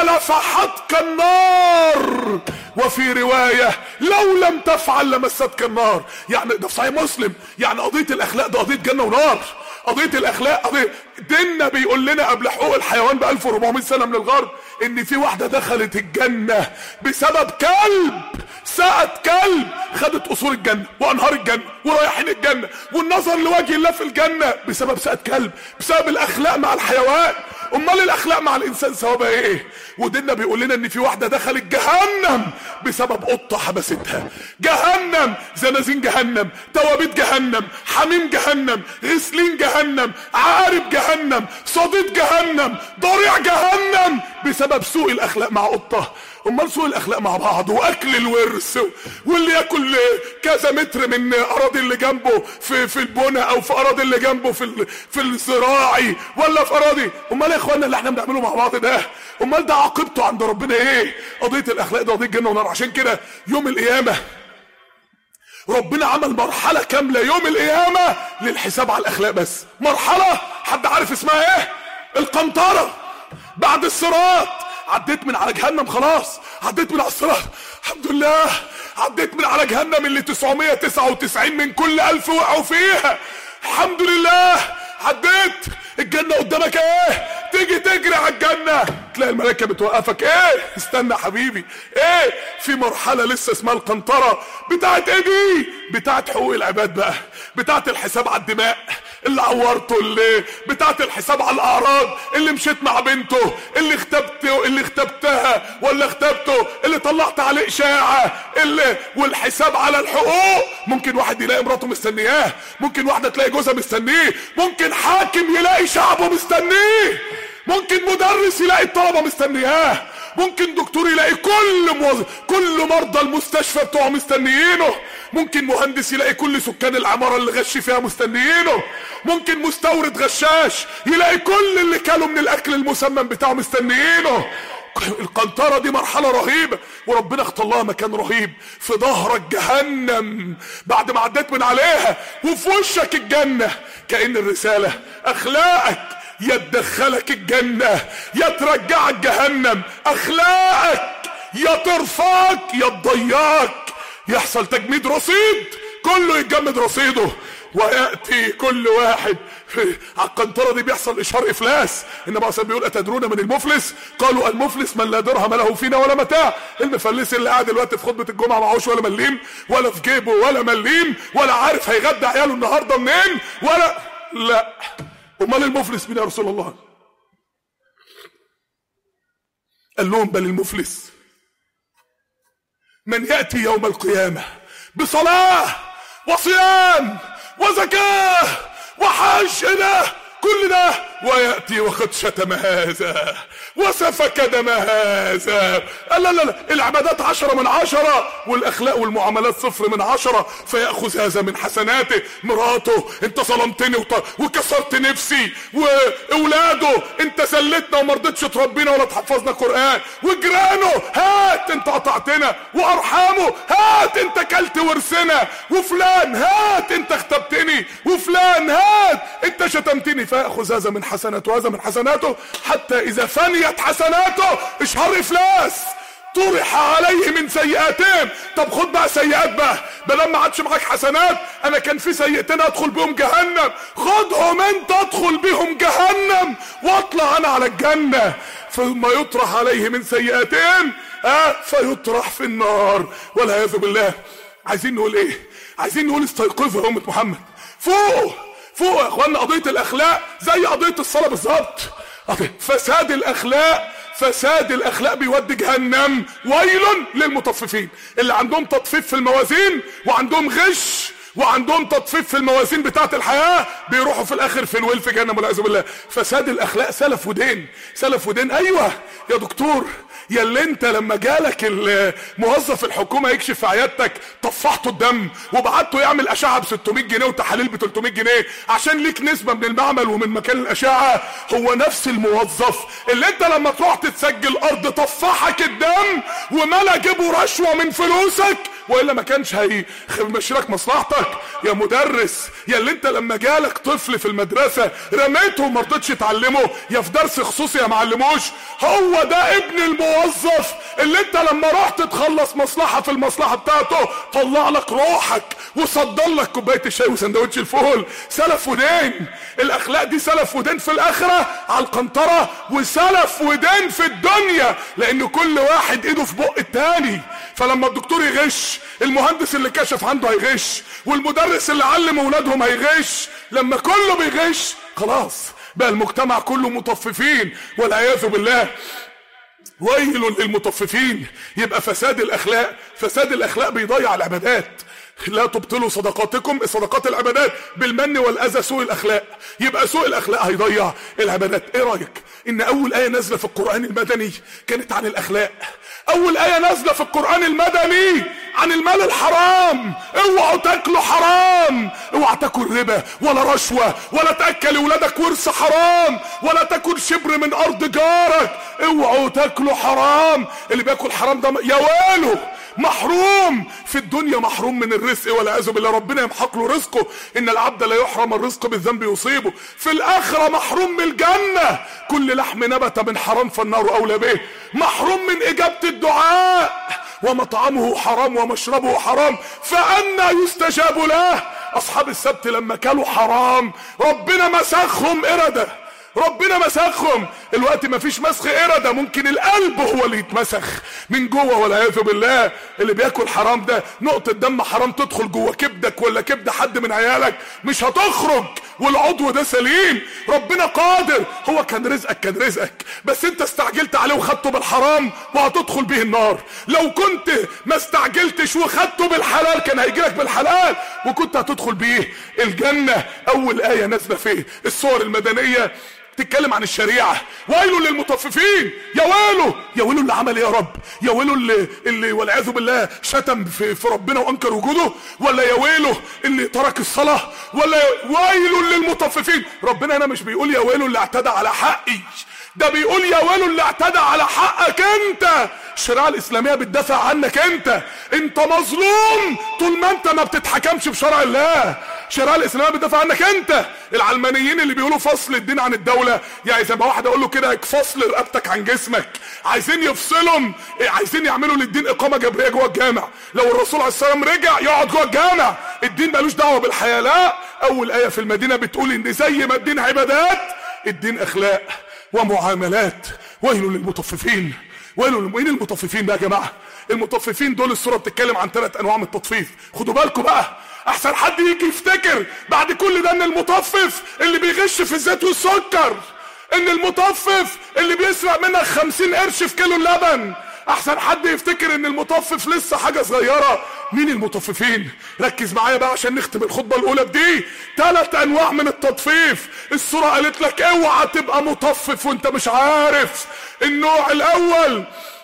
[SPEAKER 1] للفحتك النار، وفي رواية لو لم تفعل لمستك النار. يعني ده في صحيح مسلم. يعني قضية الاخلاق ده قضية جنة ونار. قضية الاخلاق قضية ديننا بيقول لنا قبل حقوق الحيوان ب 1400 سنة من الغرب ان في واحدة دخلت الجنة بسبب كلب، ساقت كلب، خدت اصول الجنة وانهار الجنة ورايحين الجنة والنظر لوجه الله في الجنة بسبب ساقت كلب، بسبب الاخلاق مع الحيوان. امال الاخلاق مع الانسان ثوابها ايه؟ وديننا بيقول لنا ان في واحدة دخلت جهنم بسبب قطة حبستها. جهنم، زنازين جهنم، توابيت جهنم، حميم جهنم، غسلين جهنم، عقارب جهنم، صديد جهنم، ضريع جهنم بسبب سوء الاخلاق مع قطة. امال سوء الاخلاق مع بعض واكل الورث، واللي ياكل كذا متر من اراضي اللي جنبه في البنى او في اراضي اللي جنبه في الزراعي ولا في اراضي. امال يا اخوانا اللي احنا بنعمله مع بعض ده، امال ده عاقبته عند ربنا ايه؟ قضيه الاخلاق ده قضيه جنه ونار. عشان كده يوم القيامه ربنا عمل مرحله كامله يوم القيامه للحساب على الاخلاق بس. مرحله حد عارف اسمها ايه؟ القنطره. بعد الصراط عديت من على جهنم، خلاص عديت من على الصراط الحمد لله، عديت من على جهنم اللي 999 من كل 1000 وقعوا فيها الحمد لله. عديت الجنة قدامك ايه؟ تيجي تجري على الجنة تلاقي الملائكة بتوقفك: ايه؟ استنى يا حبيبي، ايه؟ في مرحلة لسه اسمها القنطرة. بتاعت ايه دي؟ بتاعت حقوق العباد بقى، بتاعت الحساب على الدماء، اللي عورته، اللي بتاعت الحساب على الاعراض، اللي مشيت مع بنته، اللي اختبتها ولا اختبته، اللي طلعت عليه اشاعه، والحساب على الحقوق. ممكن واحد يلاقي مراته مستنياه، ممكن واحده تلاقي جوزها مستنيه، ممكن حاكم يلاقي شعبه مستنيه، ممكن مدرس يلاقي الطلبه مستنياه، ممكن دكتور يلاقي كل مرضى المستشفى بتوعه مستنيينه، ممكن مهندس يلاقي كل سكان العمارة اللي غش فيها مستنيينه، ممكن مستورد غشاش يلاقي كل اللي كانوا من الاكل المسمم بتاعه مستنيينه. القنطرة دي مرحلة رهيبة، وربنا اختار لها مكان رهيب في ظهرك جهنم بعد ما عديت من عليها، وفي وشك الجنة. كأن الرسالة اخلاقك يا تدخلك الجنة يا ترجعك جهنم، اخلاقك يا ترفعك يا تضيعك. يحصل تجميد رصيد، كله يتجمد رصيده، ويأتي كل واحد على القنطرة دي بيحصل اشهار افلاس. النبي عليه الصلاة بيقول اتدرون من المفلس؟ قالوا المفلس من لا درهم له فينا ولا متاع. المفلس اللي قاعد دلوقتي في خطبة الجمعة معهوش ولا مليم، ولا في جيبه ولا مليم، ولا عارف هيغدى عياله النهارده منين، ولا لا. امال المفلس مين يا رسول الله؟ قال لهم بل المفلس من يأتي يوم القيامة بصلاة وصيام وزكاة وحج، كل ده، ويأتي وقد شتم هذا وسفك دم هذا. لا العبادات 10 من 10، والاخلاق والمعاملات 0 من 10. فيأخذ هذا من حسناته، مراته انت ظلمتني وكسرت نفسي، واولاده انت سلتنا وما رضيتش تربينا ولا تحفظنا قرآن، وجيرانه هات انت قطعتنا، وارحامه هات انت كلت ورثنا، وفلان هات انت اختبتني، وفلان هات انت شتمتني. فيأخذ هذا من حسناته وهذا من حسناته، حتى اذا فنيت حسناته اشهر افلاس طرح عليه من سيئاتهم. طب خد بقى سيئات بقى، بدل ما عادش معاك حسنات، انا كان في سيئتين ادخل بهم جهنم، خدهم انت ادخل بهم جهنم واطلع انا على الجنة. ثم يطرح عليه من سيئاتهم فيطرح في النار والعياذ بالله. عايزين نقول ايه؟ عايزين نقول استيقظوا يا أمة محمد، فوق يا اخوانا. قضية الاخلاق زي قضية الصلاة بالظبط. فساد الاخلاق بيودي جهنم. ويل للمطففين، اللي عندهم تطفيف في الموازين وعندهم غش وعندهم تطفيف في الموازين بتاعت الحياة، بيروحوا في الاخر في الويل في جهنم والعياذ بالله. فساد الاخلاق سلف ودين. ايوه يا دكتور، يا اللي انت لما جالك الموظف الحكومة يكشف في عيادتك طفحته الدم وبعته يعمل اشعة ب 600 جنيه وتحاليل ب 300 جنيه عشان ليك نسبة من المعمل ومن مكان الاشعة، هو نفس الموظف اللي انت لما تروح تتسجل ارض طفحك الدم وملا جيبه رشوة من فلوسك، والا ما كانش هيمشي لك مصلحتك. يا مدرس، يا اللي انت لما جالك طفل في المدرسة رميته وما رضيتش تعلمه، يا في درس خصوصي يا معلموش، هو ده ابن الموظف اللي انت لما رحت تخلص مصلحة في المصلحة بتاعته طلع لك روحك وصدر لك كوباية الشاي وسندوتش الفول. سلف ودين. الاخلاق دي سلف ودين في الاخرة على القنطرة، وسلف ودين في الدنيا، لان كل واحد ايده في بق التاني. فلما الدكتور يغش، المهندس اللي كشف عنده هيغش، والمدرس اللي علم اولادهم هيغش. لما كله بيغش خلاص بقى المجتمع كله مطففين والعياذ بالله. ويل للمطففين. يبقى فساد الاخلاق بيضيع العبادات. لا تبطلوا صدقاتكم، الصدقات العبادات بالمن والاذى سوء الاخلاق. يبقى سوء الاخلاق هيضيع العبادات. ايه رايك ان اول ايه نازله في القرآن المدني كانت عن الاخلاق؟ اول ايه نازله في القرآن المدني عن المال الحرام. اوعوا تاكلوا حرام، اوعوا تاكل ربا ولا رشوة ولا تاكل اولادك ورث حرام ولا تاكل شبر من ارض جارك. اوعوا تاكلوا حرام. اللي بياكل حرام ده يا ويله محروم في الدنيا، محروم من الرزق والعياذ بالله، ربنا يمحق له رزقه. ان العبد لا يحرم الرزق بالذنب يصيبه. في الاخره محروم من الجنه. كل لحم نبت من حرام فالنار اولى به. محروم من اجابه الدعاء، ومطعمه حرام ومشربه حرام فأنى يستجاب له. اصحاب السبت لما كلوا حرام ربنا مسخهم قردة، ربنا مسخهم. الوقت ما فيش مسخ قردة، ممكن القلب هو اللي يتمسخ من جوه والعياذ بالله. اللي بياكل حرام ده نقطة دم حرام تدخل جوه كبدك ولا كبد حد من عيالك مش هتخرج، والعضو ده سليم. ربنا قادر، هو كان رزقك بس انت استعجلت عليه وخدته بالحرام وهتدخل به النار. لو كنت ما استعجلتش وخدته بالحلال كان هيجيلك بالحلال وكنت هتدخل بيه الجنة. اول آية نازلة في السور المدنية تتكلم عن الشريعة. ويل للمطففين، يا ويله اللي عمل ايه يا رب؟ يا ويله اللي والعياذ بالله شتم في ربنا وانكر وجوده، ولا يا ويله اللي ترك الصلاة، ولا ويل للمطففين؟ ربنا هنا مش بيقول يا ويله اللي اعتدى على حقي، ده بيقول يا ويله اللي اعتدى على حقك انت. الشريعة الاسلامية بتدافع عنك انت مظلوم طول ما انت ما بتتحكمش بشرع الله. الشريعة الاسلامية بتدافع عنك انت. العلمانيين اللي بيقولوا فصل الدين عن الدولة، يعني زي ما واحد اقول له كده فصل رقبتك عن جسمك، عايزين يفصلهم، عايزين يعملوا للدين اقامة جبرية جوه الجامع. لو الرسول عليه السلام رجع يقعد جوه الجامع، الدين مالوش دعوة بالحياة. لا، اول آية في المدينة بتقول ان زي ما الدين عبادات، الدين اخلاق ومعاملات. ويل للمطففين. مين المطففين بقى يا جماعه؟ المطففين دول السوره بتتكلم عن 3 انواع من التطفيف. خدوا بالكم بقى، احسن حد يجي يفتكر بعد كل ده ان المطفف اللي بيغش في الزيت والسكر، ان المطفف اللي بيسرق منك 50 قرش في كيلو اللبن. احسن حد يفتكر ان المطفف لسه حاجه صغيره. مين المطففين؟ ركز معايا بقى عشان نختم الخطبه الاولى بدي. 3 انواع من التطفيف. السوره قالت لك اوعى تبقى مطفف وانت مش عارف. النوع الاول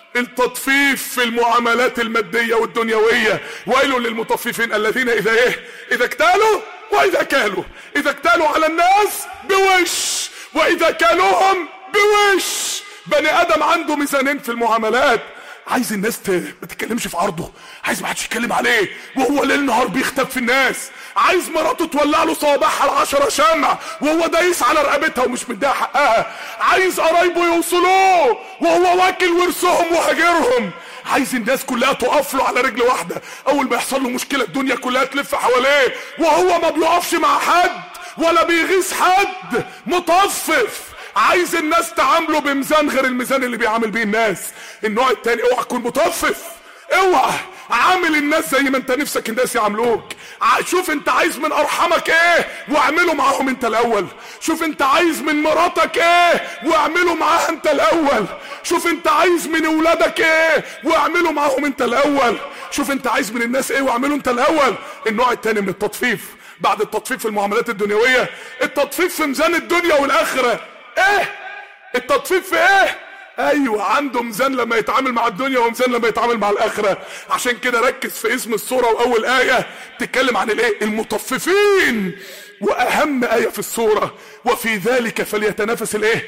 [SPEAKER 1] التطفيف في المعاملات الماديه والدنيويه. ويل للمطففين الذين اذا اكتالوا واذا كالوا. اذا اكتالوا على الناس بوش، واذا كالوهم بوش. بني ادم عنده ميزانين في المعاملات. عايز الناس ما تتكلمش في عرضه، عايز ما حدش يتكلم عليه وهو ليل نهار بيختب في الناس. عايز مراته تولع له صوابعها 10 شمع وهو دايس على رقبتها ومش مديها حقها. عايز قرايبه يوصلوه وهو واكل ورثهم وهاجرهم. عايز الناس كلها تقف له على رجل واحده، اول ما يحصل له مشكله الدنيا كلها تلف حواليه وهو ما بيقفش مع حد ولا بيغيظ حد. مطفف. عايز الناس تعامله بميزان غير الميزان اللي بيعامل بيه الناس. النوع التاني، اوعى تكون مطفف، اوعى عامل الناس زي ما انت نفسك الناس يعاملوك. شوف انت عايز من ارحمك ايه واعمله معاهم انت الاول. شوف انت عايز من مراتك ايه واعمله معاها انت الاول. شوف انت عايز من اولادك ايه واعمله معاهم انت الاول. شوف انت عايز من الناس ايه واعمله انت الاول. النوع التاني من التطفيف بعد التطفيف في المعاملات الدنيوية، التطفيف في ميزان الدنيا والاخرة. ايه التطفيف في ايه؟ ايوه، عنده ميزان لما يتعامل مع الدنيا وميزان لما يتعامل مع الاخره. عشان كده ركز في اسم السوره واول ايه تتكلم عن الايه؟ المطففين. واهم ايه في السوره وفي ذلك فليتنافس الايه؟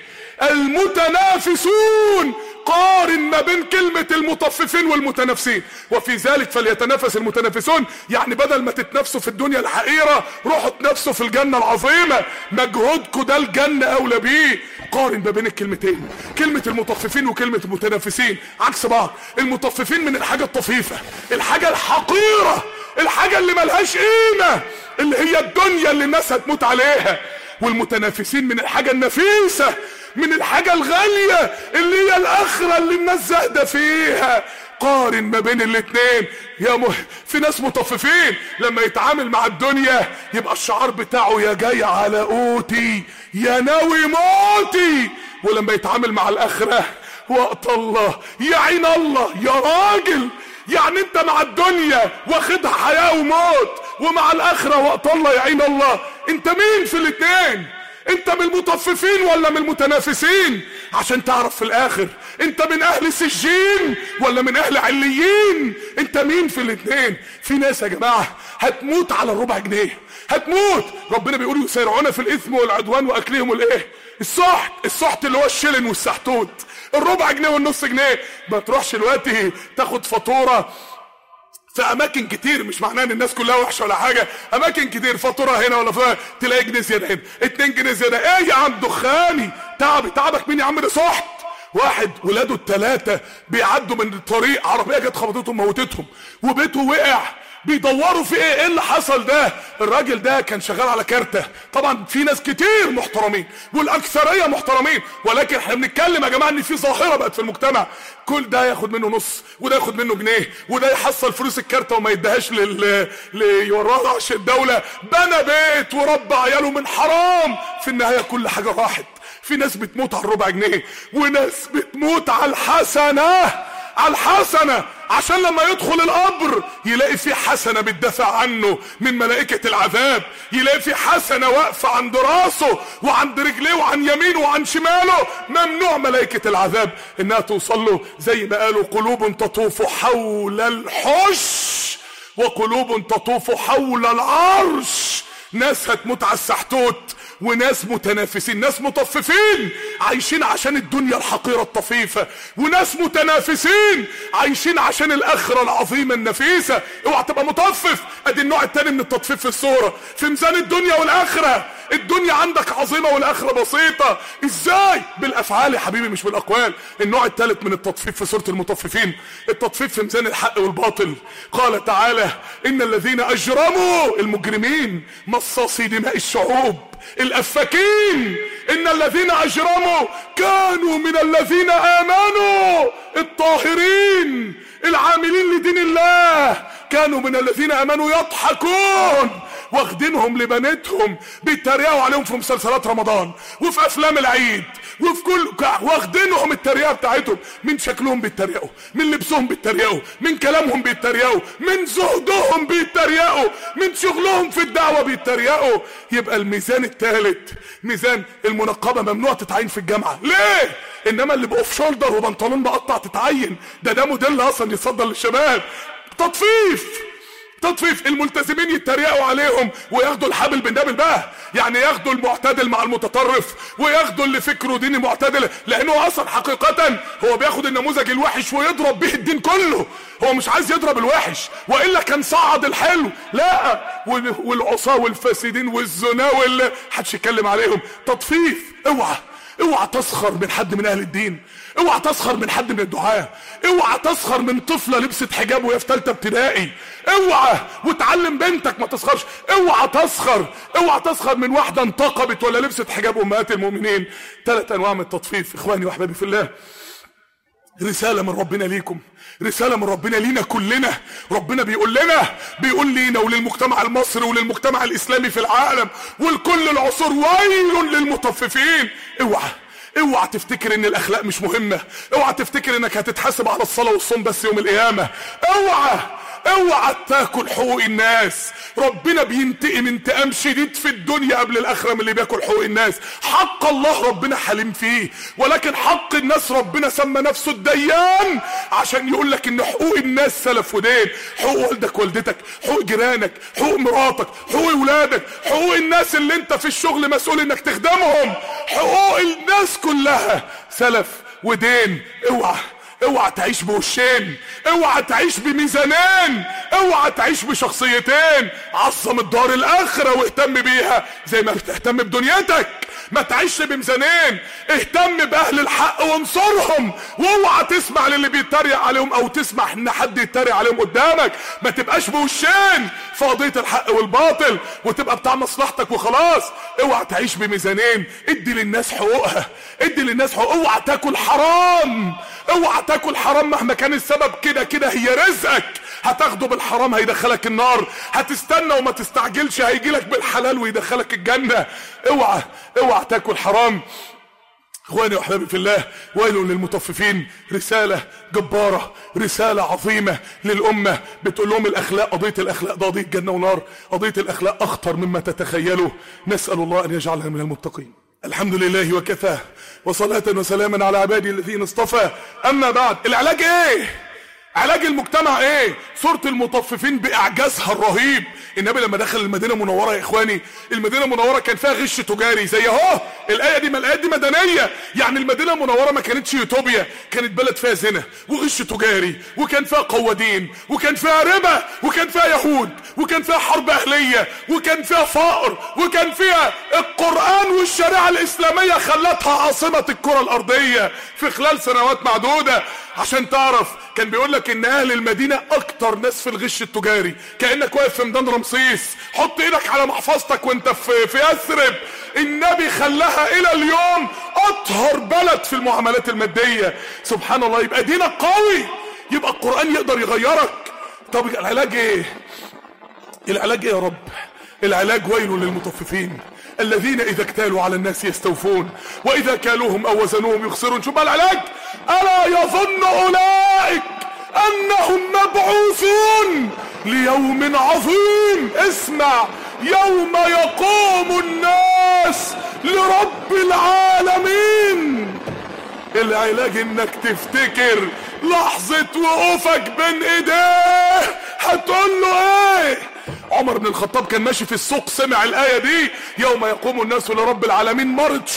[SPEAKER 1] المتنافسون. قارن ما بين كلمة المطففين والمتنافسين. وفي ذلك فليتنافس المتنافسون، يعني بدل ما تتنافسوا في الدنيا الحقيرة روحوا تنافسوا في الجنة العظيمة. مجهودكم ده الجنة اولى بيه. قارن ما بين الكلمتين، كلمة المطففين وكلمة المتنافسين عكس بعض. المطففين من الحاجة الطفيفة، الحاجة الحقيرة، الحاجة اللي ملهاش قيمة، اللي هي الدنيا اللي الناس هتموت عليها. والمتنافسين من الحاجة النفيسة، من الحاجة الغالية اللي هي الاخرة اللي الناس زاهدة فيها. قارن ما بين الاتنين. في ناس مطففين لما يتعامل مع الدنيا يبقى الشعار بتاعه يا جاي على قوتي يا ناوي موتي. ولما يتعامل مع الاخرة وقت الله يا عين الله يا راجل. يعني انت مع الدنيا واخدها حياة وموت، ومع الاخرة وقت الله يا عين الله. انت مين في الاتنين؟ انت من المطففين ولا من المتنافسين؟ عشان تعرف في الاخر انت من اهل سجين ولا من اهل عليين. انت مين في الاتنين؟ في ناس يا جماعة هتموت على الربع جنيه، هتموت. ربنا بيقول يسارعون في الاثم والعدوان واكلهم الايه؟ السحت اللي هو الشلن والسحتوت. الربع جنيه والنص جنيه. ما تروحش دلوقتي تاخد فاتورة في اماكن كتير، مش معناه ان الناس كلها وحشه ولا حاجه، اماكن كتير فاتوره هنا ولا فيها تلاقي جنيه زياده هنا، 2 جنيه زياده. ايه يا عم دخاني؟ تعبك مين يا عم؟ ده سحت. واحد ولاده ال3 بيعدوا من الطريق، عربيه جت خبطتهم موتتهم وبيته وقع بيدوروا في ايه اللي حصل ده. الراجل ده كان شغال على كارتة. طبعا في ناس كتير محترمين والاكثريه محترمين، ولكن احنا بنتكلم يا جماعه ان في ظاهره بقت في المجتمع، كل ده ياخد منه نص وده ياخد منه جنيه وده يحصل فلوس الكارتة وما يديهاش يورطش الدوله، بنى بيت وربى عياله من حرام، في النهايه كل حاجه راحت. في ناس بتموت على الربع جنيه وناس بتموت على الحسنة عشان لما يدخل القبر يلاقي في حسنة بتدافع عنه من ملائكة العذاب، يلاقي في حسنة واقفة عند راسه وعند رجليه وعن يمينه وعن شماله، ممنوع ملائكة العذاب انها توصل له. زي ما قالوا قلوب تطوف حول الحش وقلوب تطوف حول العرش. ناس هتموت على السحتوت وناس متنافسين، ناس مطففين عايشين عشان الدنيا الحقيرة الطفيفة، وناس متنافسين عايشين عشان الاخرة العظيمة النفيسة. اوعى تبقى مطفف. ادي النوع التاني من التطفيف في الصورة، في ميزان الدنيا والاخرة. الدنيا عندك عظيمة والاخرة بسيطة. ازاي؟ بالافعال يا حبيبي مش بالاقوال. النوع الثالث من التطفيف في سورة المطففين، التطفيف في ميزان الحق والباطل. قال تعالى ان الذين اجرموا، المجرمين مصاصي دماء الشعوب الافاكين، ان الذين اجرموا كانوا من الذين امنوا، الطاهرين العاملين لدين الله، كانوا من الذين امنوا يضحكون، واخدينهم لبناتهم بيتريقوا عليهم في مسلسلات رمضان وفي افلام العيد وفي كل واخدينهم التريقه بتاعتهم، من شكلهم بيتريقوا، من لبسهم بيتريقوا، من كلامهم بيتريقوا، من زهدهم بيتريقوا، من شغلهم في الدعوه بيتريقوا. يبقى الميزان الثالث ميزان المنقبه، ممنوع تتعين في الجامعه. ليه؟ انما اللي باوف شولدر وبنطلون مقطع تتعين، ده موديل اصلا يتصدر للشباب. تطفيف. الملتزمين يتريقوا عليهم وياخدوا الحبل بالنابل بقى، يعني ياخدوا المعتدل مع المتطرف وياخدوا اللي فكره ديني معتدل، لانه اصلا حقيقة هو بياخد النموذج الوحش ويضرب به الدين كله. هو مش عايز يضرب الوحش والا كان صعد الحلو، لا، والعصاة والفاسدين والزنا حدش يتكلم عليهم. تطفيف. اوعى تسخر من حد من اهل الدين، اوعى تسخر من حد من الدعاة، اوعى تسخر من طفلة لبست حجاب وهي في 3 ابتدائي، اوعى. وتعلم بنتك ما تسخرش. اوعى تسخر من واحدة انتقبت ولا لبست حجاب امهات المؤمنين. 3 انواع من التطفيف. اخواني واحبابي في الله، رسالة من ربنا ليكم، رسالة من ربنا لينا كلنا. ربنا بيقول لينا وللمجتمع المصري وللمجتمع الاسلامي في العالم ولكل العصور، ويل للمطففين. اوعى تفتكر ان الاخلاق مش مهمة، اوعى تفتكر انك هتتحاسب على الصلاة والصوم بس يوم القيامة. اوعى تاكل حقوق الناس. ربنا بينتقم انتقام شديد في الدنيا قبل الاخره من اللي بياكل حقوق الناس. حق الله ربنا حليم فيه، ولكن حق الناس ربنا سمى نفسه الديان عشان يقول لك ان حقوق الناس سلف ودين. حقوق والدك والدتك، حقوق جيرانك، حقوق مراتك، حقوق اولادك، حقوق الناس اللي انت في الشغل مسؤول انك تخدمهم، حقوق الناس كلها سلف ودين. اوعى تعيش بوشين، اوعى تعيش بميزانين، اوعى تعيش بشخصيتين. عظم الدار الاخره واهتم بيها زي ما بتهتم بدنيتك. ما تعيش بميزانين، اهتم باهل الحق وانصرهم، واوعى تسمع للي بيتريق عليهم او تسمح ان حد يتريق عليهم قدامك. ما تبقاش بوشين في قضيه الحق والباطل وتبقى بتاع مصلحتك وخلاص. اوعى تعيش بميزانين، ادي للناس حقوقها، اوعى تاكل حرام مهما كان السبب. كده هي رزقك، هتاخده بالحرام هيدخلك النار، هتستنى وما تستعجلش هيجيلك بالحلال ويدخلك الجنة. اوعى تاكل حرام. اخواني واحبابي في الله، ويل للمطففين. رسالة جبارة، رسالة عظيمة للأمة بتقول لهم الأخلاق، قضية الأخلاق ده قضية جنة ونار، قضية الأخلاق أخطر مما تتخيلوا. نسأل الله أن يجعلنا من المتقين. الحمد لله وكفى، وصلاة وسلاما على عبادي الذين اصطفى. أما بعد، العلاج إيه؟ علاج المجتمع ايه؟ سورة المطففين باعجازها الرهيب. النبي لما دخل المدينة المنورة يا اخواني، المدينة المنورة كان فيها غش تجاري زي اهو الآية دي. ما الآية دي مدنية، يعني المدينة المنورة ما كانتش يوتوبيا، كانت بلد فيها زنا وغش تجاري، وكان فيها قوادين، وكان فيها ربا، وكان فيها يهود، وكان فيها حرب أهلية، وكان فيها فقر، وكان فيها القرآن والشريعة الإسلامية خلتها عاصمة الكرة الأرضية في خلال سنوات معدودة. عشان تعرف كان بيقول لك ان اهل المدينة اكتر ناس في الغش التجاري. كأنك واقف في ميدان رمسيس، حط ايدك على محفظتك وانت في يثرب. النبي خلاها الى اليوم اطهر بلد في المعاملات المادية. سبحان الله. يبقى دينك قوي، يبقى القرآن يقدر يغيرك. طب العلاج ايه؟ العلاج ايه يا رب؟ العلاج ويل للمطففين الذين اذا اكتالوا على الناس يستوفون واذا كالوهم او وزنوهم يخسرون. شوف بقى العلاج: الا يظن اولئك انهم مبعوثون ليوم عظيم. اسمع: يوم يقوم الناس لرب العالمين. العلاج انك تفتكر لحظة وقوفك بين ايديه هتقول له ايه. عمر بن الخطاب كان ماشي في السوق، سمع الآية دي: يوم يقوم الناس لرب العالمين. مرض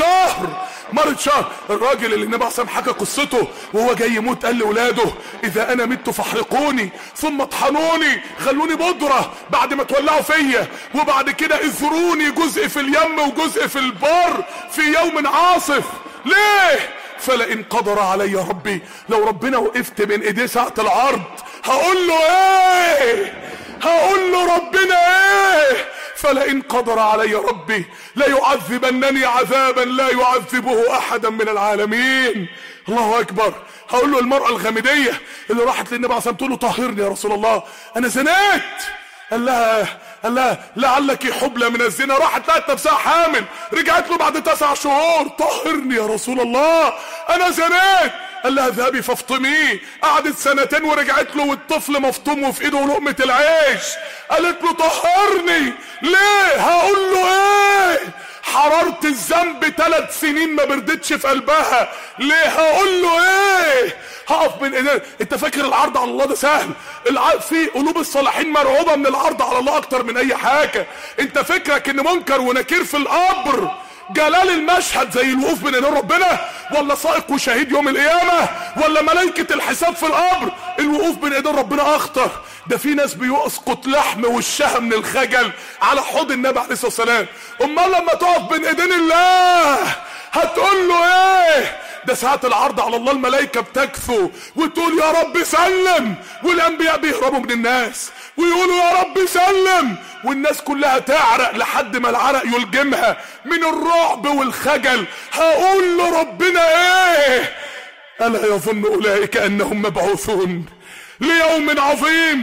[SPEAKER 1] شهر. الراجل اللي النبي عليه حكى قصته وهو جاي يموت قال لولاده: اذا انا مت فاحرقوني ثم اطحنوني، خلوني بودرة بعد ما تولعوا فيا، وبعد كده اذروني جزء في اليم وجزء في البر في يوم عاصف. ليه؟ فلئن قدر علي ربي، لو ربنا وقفت بين ايديه ساعة العرض هقول له ايه؟ هقول له ربنا ايه؟ فلئن قدر علي ربي ليعذبنني عذابا لا يعذبه احدا من العالمين. الله اكبر. هقول له المرأة الغامدية اللي راحت للنبي عليه الصلاة والسلام تقول له: طهرني يا رسول الله، انا زنيت. قال لها لعلك حبلى من الزنا. راحت لقت نفسها حامل، رجعت له بعد 9 شهور: طهرني يا رسول الله، انا زنيت. قال لها: ذهبي فافطميه. قعدت 2 سنين ورجعت له والطفل مفطوم وفي ايده لقمة العيش. قالت له: طهرني. ليه؟ هقول له ايه؟ حرارة الذنب 3 سنين ما بردتش في قلبها. ليه؟ هقول له ايه؟ هقف بين ايديه. انت فاكر العرض على الله ده سهل؟ في قلوب الصالحين مرعوبة من العرض على الله اكتر من اي حاجة. انت فكرك ان منكر ونكير في القبر جلال المشهد زي الوقوف بين ايدين ربنا؟ ولا سائق وشهيد يوم القيامة؟ ولا ملائكة الحساب في القبر؟ الوقوف بين ايدين ربنا اخطر. ده في ناس بيسقط لحم وشها من الخجل على حوض النبي عليه الصلاة والسلام. امال لما تقف بين ايدين الله هتقول له ايه؟ ده ساعة العرض على الله الملائكة بتكفو وتقول: يا رب سلم، والانبياء بيهربوا من الناس ويقولوا: يا رب سلم، والناس كلها تعرق لحد ما العرق يلجمها من الرعب والخجل. هقول له ربنا ايه؟ ألا يظن أولئك أنهم مبعوثون ليوم عظيم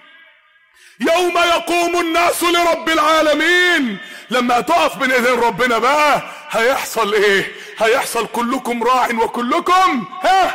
[SPEAKER 1] يوم يقوم الناس لرب العالمين. لما تقف بين ايدين ربنا بقى هيحصل ايه؟ هيحصل: كلكم راع وكلكم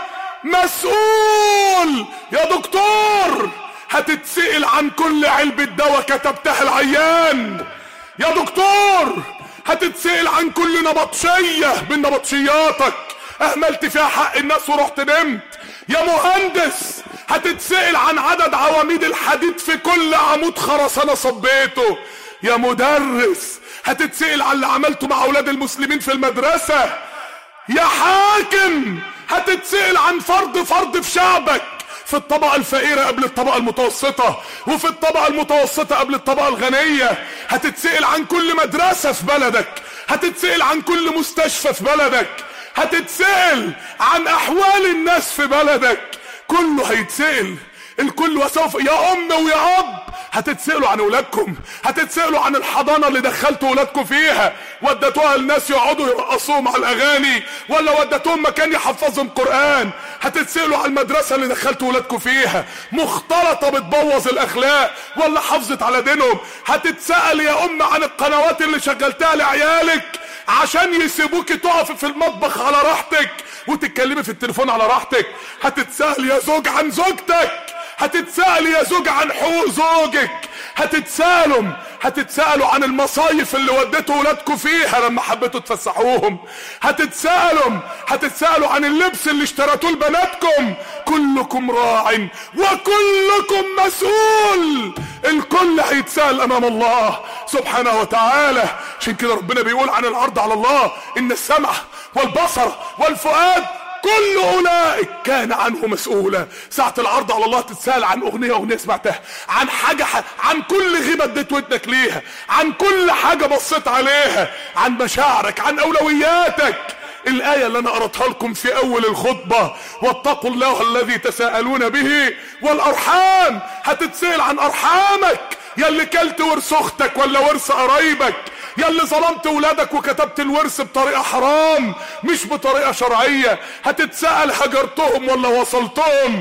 [SPEAKER 1] مسؤول. يا دكتور هتتسئل عن كل علبة دواء كتبتها العيان. يا دكتور هتتسئل عن كل نبطشية من نبطشياتك اهملت فيها حق الناس ورحت نمت. يا مهندس هتتسئل عن عدد عواميد الحديد في كل عمود خرسانة صبيته. يا مدرس هتتسئل عن اللي عملته مع اولاد المسلمين في المدرسة. يا حاكم هتتسئل عن فرد في شعبك، في الطبقة الفقيرة قبل الطبقة المتوسطة، وفي الطبقة المتوسطة قبل الطبقة الغنية. هتتسئل عن كل مدرسة في بلدك، هتتسئل عن كل مستشفى في بلدك، هتتسئل عن احوال الناس في بلدك. كله هيتسئل الكل. وسوف يا ام ويا اب هتتسألوا عن اولادكم، هتتسألوا عن الحضانة اللي دخلتوا اولادكم فيها، ودتوها الناس يقعدوا يرقصوهم على الاغاني ولا ودتوهم مكان يحفظهم قرآن. هتتسألوا عن المدرسة اللي دخلتوا اولادكم فيها، مختلطة بتبوظ الاخلاق ولا حافظت على دينهم. هتتسأل يا ام عن القنوات اللي شغلتها لعيالك عشان يسيبوك تقفي في المطبخ على راحتك وتتكلمي في التليفون على راحتك. هتتسأل يا زوج عن زوجتك، هتتسأل يا زوج عن حقوق زوجك. هتتسألوا عن المصايف اللي وديتوا ولادكم فيها لما حبيتوا تفسحوهم. هتتسألوا عن اللبس اللي اشتريتوه لبناتكم. كلكم راع وكلكم مسؤول. الكل هيتسأل امام الله سبحانه وتعالى. عشان كده ربنا بيقول عن العرض على الله: ان السمع والبصر والفؤاد كل اولئك كان عنه مسؤولا. ساعة العرض على الله تتسأل عن اغنية سمعتها، عن حاجة عن كل غيبة اديت ودنك ليها، عن كل حاجة بصيت عليها، عن مشاعرك، عن اولوياتك. الآية اللي انا قرأتها لكم في اول الخطبة، واتقوا الله الذي تساءلون به والارحام. هتتسأل عن ارحامك، يا اللي كلت ورث اختك ولا ورث قرايبك، يا اللي ظلمت ولادك وكتبت الورث بطريقة حرام مش بطريقة شرعية. هتتسأل هجرتهم ولا وصلتهم.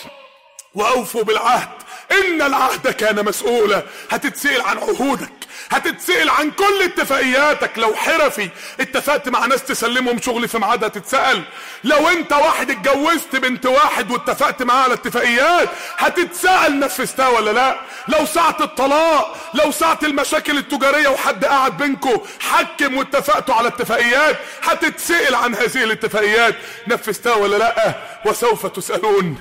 [SPEAKER 1] واوفوا بالعهد ان العهد كان مسؤولا. هتتسأل عن عهودك، هتتسأل عن كل اتفاقياتك. لو حرفي اتفقت مع ناس تسلمهم شغل في ميعاد هتتسأل. لو انت واحد اتجوزت بنت واحد واتفقت معاه على اتفاقيات هتتسأل نفذتها ولا لا. لو ساعة الطلاق، لو ساعة المشاكل التجارية وحد قاعد بينكم حكم واتفقتوا على اتفاقيات هتتسأل عن هذه الاتفاقيات نفذتها ولا لا. وسوف تسألون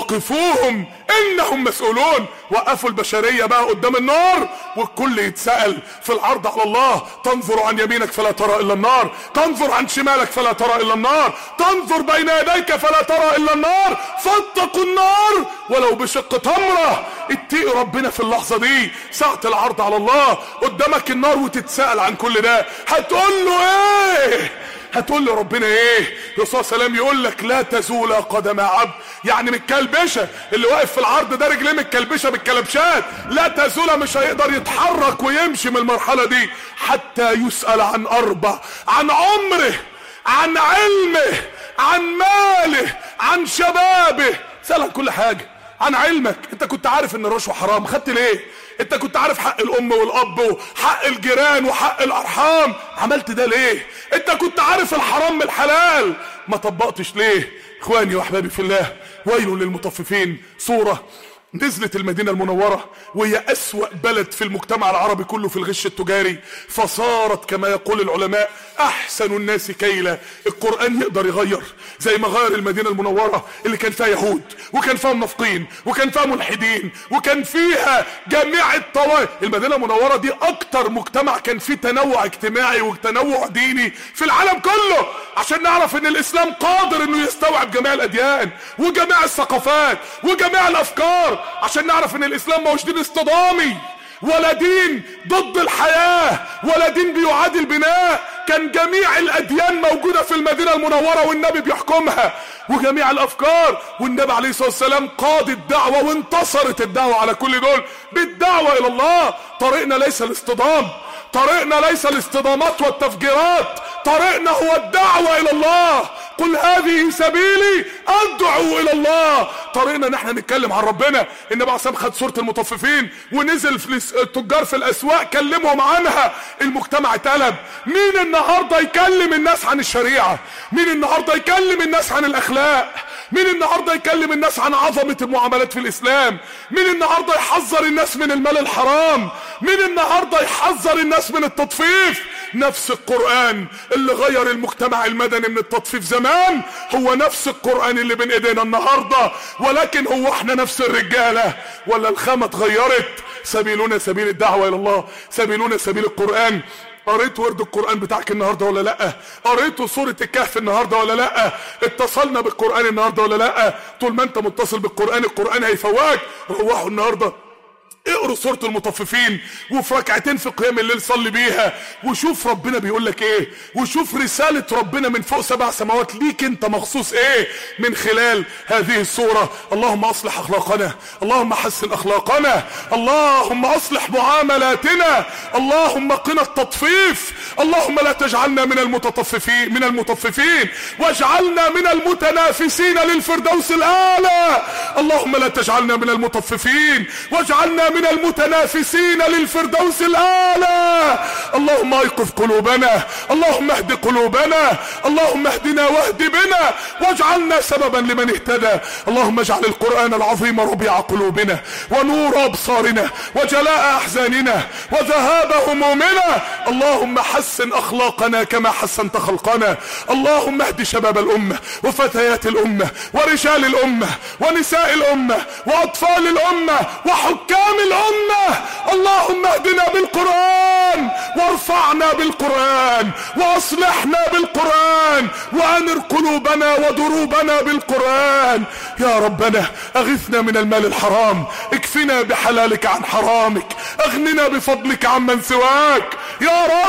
[SPEAKER 1] وقفوهم انهم مسؤولون. وقفوا البشرية بقى قدام النار والكل يتسأل في العرض على الله. تنظر عن يمينك فلا ترى الا النار، تنظر عن شمالك فلا ترى الا النار، تنظر بين يديك فلا ترى الا النار، فاتقوا النار ولو بشق تمرة. اتقي ربنا في اللحظة دي ساعة العرض على الله. قدامك النار وتتسأل عن كل ده، هتقول له ايه؟ هتقول له ربنا ايه؟ الرسول صلى الله عليه وسلم يقول لك لا تزول قدم عبد، يعني من الكلبشه اللي واقف في العرض ده رجليه متكلبشه بالكلبشات، لا تزول، مش هيقدر يتحرك ويمشي من المرحله دي حتى يسأل عن اربع: عن عمره، عن علمه، عن ماله، عن شبابه. سأل عن كل حاجه. عن علمك، انت كنت عارف ان الرشوه حرام، خدت ليه؟ انت كنت عارف حق الام والاب وحق الجيران وحق الارحام، عملت ده ليه؟ انت كنت عارف الحرام من الحلال، ما طبقتش ليه؟ اخواني واحبابي في الله، ويل للمطففين. صورة نزلت المدينة المنورة وهي أسوأ بلد في المجتمع العربي كله في الغش التجاري، فصارت كما يقول العلماء أحسن الناس كيلا. القرآن يقدر يغير زي ما غير المدينة المنورة اللي كان فيها يهود وكان فيها منافقين وكان فيها ملحدين وكان فيها جميع الطوائف. المدينة المنورة دي أكتر مجتمع كان فيه تنوع اجتماعي وتنوع ديني في العالم كله، عشان نعرف ان الإسلام قادر انه يستوعب جميع الأديان وجميع الثقافات وجميع الأفكار، عشان نعرف ان الإسلام ما هوش دين اصطدامي ولا دين ضد الحياة ولا دين بيعادي البناء. كان جميع الأديان موجودة في المدينة المنورة والنبي بيحكمها وجميع الأفكار، والنبي عليه الصلاة والسلام قاد الدعوة وانتصرت الدعوة على كل دول بالدعوة إلى الله. طريقنا ليس الاصطدام، طريقنا ليس الاصطدامات والتفجيرات، طريقنا هو الدعوة إلى الله. قل هذه سبيلي أدعو إلى الله. طريقنا نحن نتكلم عن ربنا. النبي عليه الصلاة والسلام خد سورة المطففين ونزل في التجار في الأسواق كلمهم عنها، المجتمع اتقلب. مين النهاردة يكلم الناس عن الشريعة؟ مين النهاردة يكلم الناس عن الأخلاق؟ مين النهاردة يكلم الناس عن عظمة المعاملات في الإسلام؟ مين النهاردة يحذر الناس من المال الحرام؟ مين النهاردة يحذر الناس من التطفيف؟ نفس القرآن اللي غير المجتمع المدني من التطفيف زمان هو نفس القرآن اللي بين ايدينا النهاردة، ولكن هو احنا نفس الرجالة ولا الخامة اتغيرت؟ سبيلنا سبيل الدعوة الى الله، سبيلنا سبيل القرآن. قريت ورد القرآن بتاعك النهاردة ولا لا؟ قريتوا سورة الكهف النهاردة ولا لا؟ اتصلنا بالقرآن النهاردة ولا لا؟ طول ما انت متصل بالقرآن القرآن هيفوقك. روحوا النهاردة اقروا سورة المطففين وفي ركعتين في قيام الليل صلي بيها وشوف ربنا بيقول لك ايه، وشوف رسالة ربنا من فوق 7 سماوات ليك انت مخصوص ايه من خلال هذه السورة. اللهم اصلح اخلاقنا، اللهم حسن اخلاقنا، اللهم اصلح معاملاتنا، اللهم قنا التطفيف، اللهم لا تجعلنا من المطففين واجعلنا من المتنافسين للفردوس الاعلى. اللهم لا تجعلنا من المطففين واجعلنا من المتنافسين للفردوس الأعلى. اللهم ايقظ قلوبنا، اللهم اهد قلوبنا، اللهم اهدنا واهد بنا واجعلنا سببا لمن اهتدى. اللهم اجعل القرآن العظيم ربيع قلوبنا ونور أبصارنا وجلاء أحزاننا وذهاب همومنا. اللهم حسن أخلاقنا كما حسنت خلقنا. اللهم اهد شباب الأمة وفتيات الأمة ورجال الأمة ونساء الأمة وأطفال الأمة وحكام الأمة. اللهم اهدنا بالقرآن وارفعنا بالقرآن واصلحنا بالقرآن وانر قلوبنا ودروبنا بالقرآن. يا ربنا اغثنا من المال الحرام، اكفنا بحلالك عن حرامك، اغننا بفضلك عمن سواك. يا رب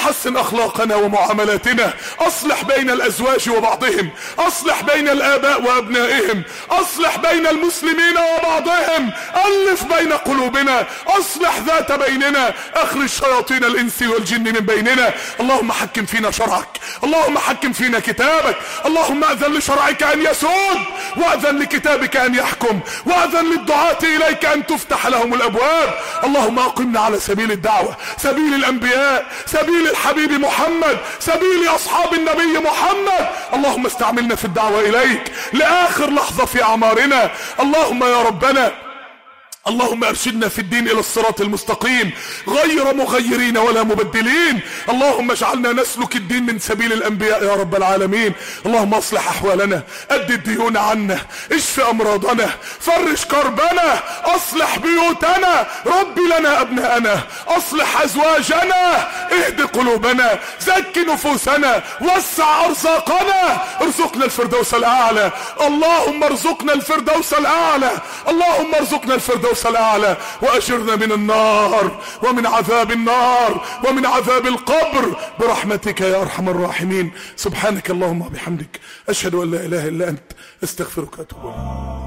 [SPEAKER 1] حسن اخلاقنا ومعاملاتنا، اصلح بين الازواج وبعضهم، اصلح بين الاباء وابنائهم، اصلح بين المسلمين وبعضهم، الف بين قلوبنا، اصلح ذات بيننا، اخرج شياطين الانس والجن من بيننا. اللهم حكم فينا شرعك، اللهم حكم فينا كتابك، اللهم اذن لشرعك ان يسود، واذن لكتابك ان يحكم، واذن للدعاة اليك ان تفتح لهم الابواب. اللهم اقمنا على سبيل الدعوة، سبيل الانبياء، سبيل الحبيب محمد، سبيل اصحاب النبي محمد. اللهم استعملنا في الدعوة اليك لاخر لحظة في اعمارنا. اللهم يا ربنا، اللهم ارشدنا في الدين الى الصراط المستقيم غير مغيرين ولا مبدلين. اللهم اجعلنا نسلك الدين من سبيل الانبياء يا رب العالمين. اللهم اصلح احوالنا، اد الديون عنا، اشف امراضنا، فرج كربنا، اصلح بيوتنا، رب لنا ابناءنا، اصلح ازواجنا، اهد قلوبنا، زك نفوسنا، وسع ارزاقنا، ارزقنا الفردوس الاعلى. اللهم ارزقنا الفردوس الاعلى، اللهم ارزقنا الفردوس الأعلى، وأجرنا من النار ومن عذاب النار ومن عذاب القبر برحمتك يا أرحم الراحمين. سبحانك اللهم وبحمدك، أشهد أن لا إله إلا أنت، أستغفرك وأتوب إليك.